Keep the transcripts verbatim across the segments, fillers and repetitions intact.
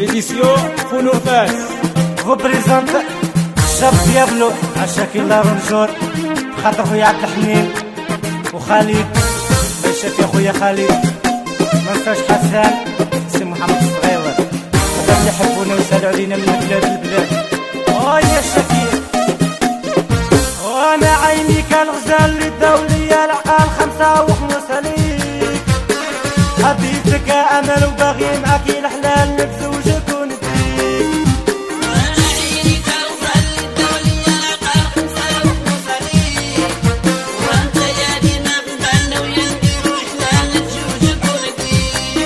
ليديسيون فونو فاس ريبريزونت الشاب ديابلو عشاكي لارونجور خاطر خويا عبد الحنين وخالد باشا يا خويا خالد منساش حسان سي محمد الصغيور هذا اللي يحبونا ويسالوا علينا من البلاد للبلاد. اه يا شكير وانا عيني كان غزال للدولية العقال خمسة وخمسة ليك حبيتك يا امل وباغي معاك الحلال نتزوجك ونديك. وانا عيني كان غزال للدولية العقال خمسة وخمسة ليك وانت يا ديما بنبالنا ويا نديرو الحلال نتزوجك ونديك.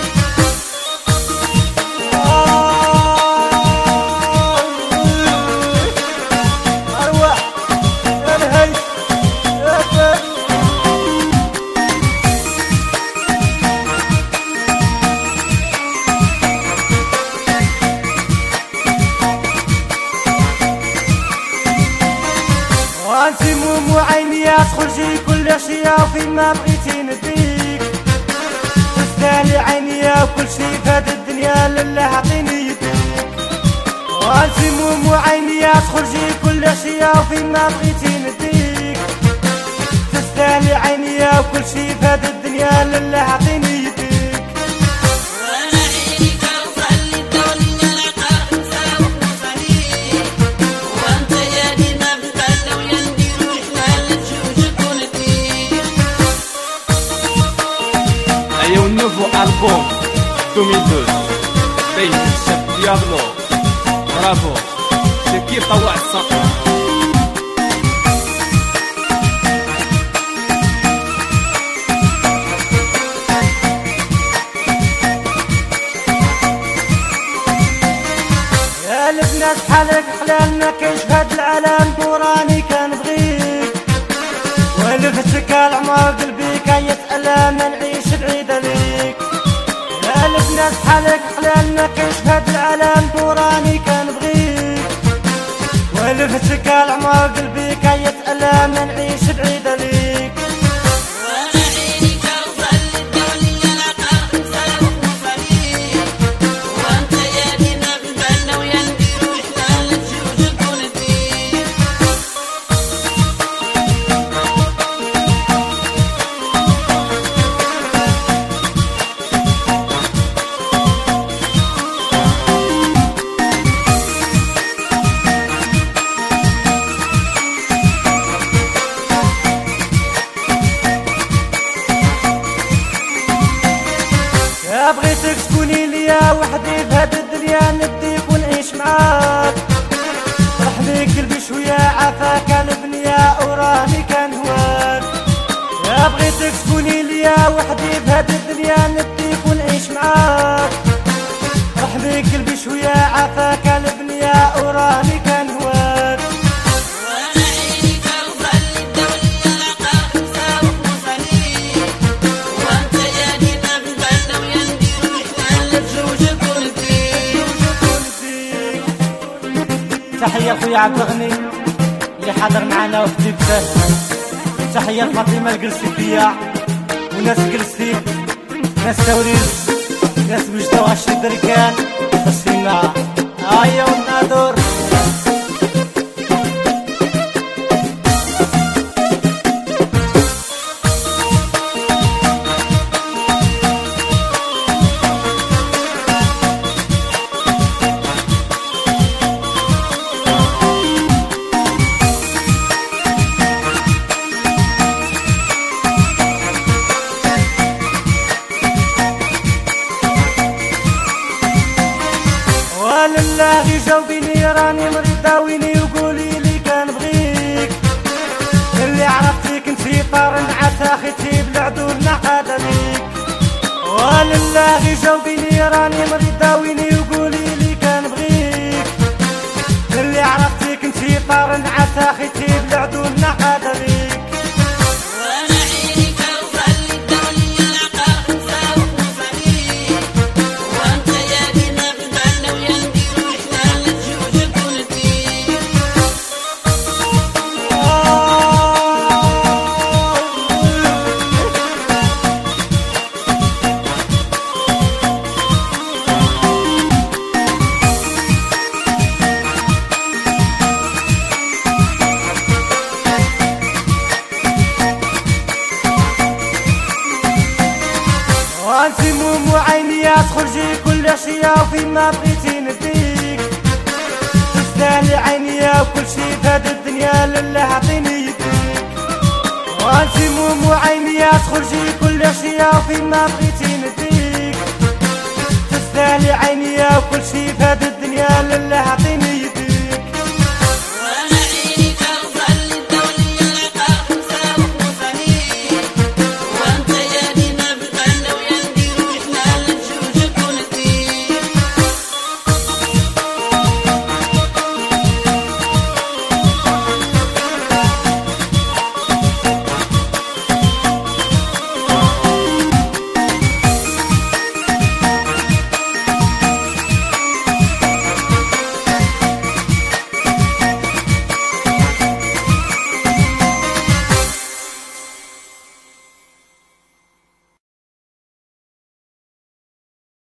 أرواح الهي وانتي مومو عينيا تخرجي كل اشياء وفين ما بغيتي نديك تستاهلي عينيا وكل شي فهاد الدنيا لله عطيني يديك. وانتي مومو عينيا تخرجي كل اشياء وفين ما بغيتي نديك تستاهلي عينيا وكل شي فهاد الدنيا لله عطيني يديك. وانا عيني كان غزال للدولية العقال خمسة وخمسة ليك وانت يا ديما بنبالنا ويا نديرو الحلال نتزوجك ونديك. ايو النوفو البوم ألفين واثنين بين الشاب ديابلو برافو شكير طوع السقف. يا البنات حالك حلال ما كاينش فهاد العالم دوراني كنبغيك ولفتك العمر قلبي كيتألم ما نعيش بعيدة ليك. يا البنات حالك حلال ما كاينش فهاد العالم دوراني كنبغيك ولفتك العمر قلبي كيتألم ما نعيش بعيدة ليك. وانا عيني كان غزال للدولية العقال خمسة وخمسة ليك وانت يا ديما بنبالنا ويا نديرو الحلال نتزوجك ونديك. يا بغيتك تكوني ليا وحدي بهاد الدنيا نديك ونعيش معاك فرح بيك قلبي شوية عافاك البنية وراني كنهواك. يا بغيتك تكوني ليا وحدي بهاد الدنيا نديك ونعيش معاك فرح بيك قلبي شوية عافاك البنية وراني كنهواك. وانا عيني كان غزال للدولية العقال خمسة وخمسة ليك وانت يا ديما بنبالنا ويا نديرو الحلال نتزوجك ونديك. تحية خويا عبد الغني اللي حاضر معنا وفدي بسال. تحية لفاطمة القرسيبية وناس قرسي ناس توريز ناس وجدة وعشر دركان بسينا هيا والنادور. ولله جاوبيني راني مريض داويني وقولي لي كنبغيك اللي عرفتيك انتي طار نعس اخيتي بالعدو النقاد ليك. ولله جاوبيني راني مريض داويني وقولي لي كنبغيك اللي عرفتيك انتي طار نعس اخيتي بالعدو النقاد ليك. وانا عيني كان غزال للدولية العقال خمسة وخمسة ليك وانت يا ديما بنبالنا ويا نديرو الحلال نتزوجك ونديك. وانتي مومو عينيا تخرجي كل عشية وفيما بغيتي نديك تستاهلي عينيا وكل شي فهاد الدنيا لله عطيني يديك وانتي مومو عينيا تخرجي كل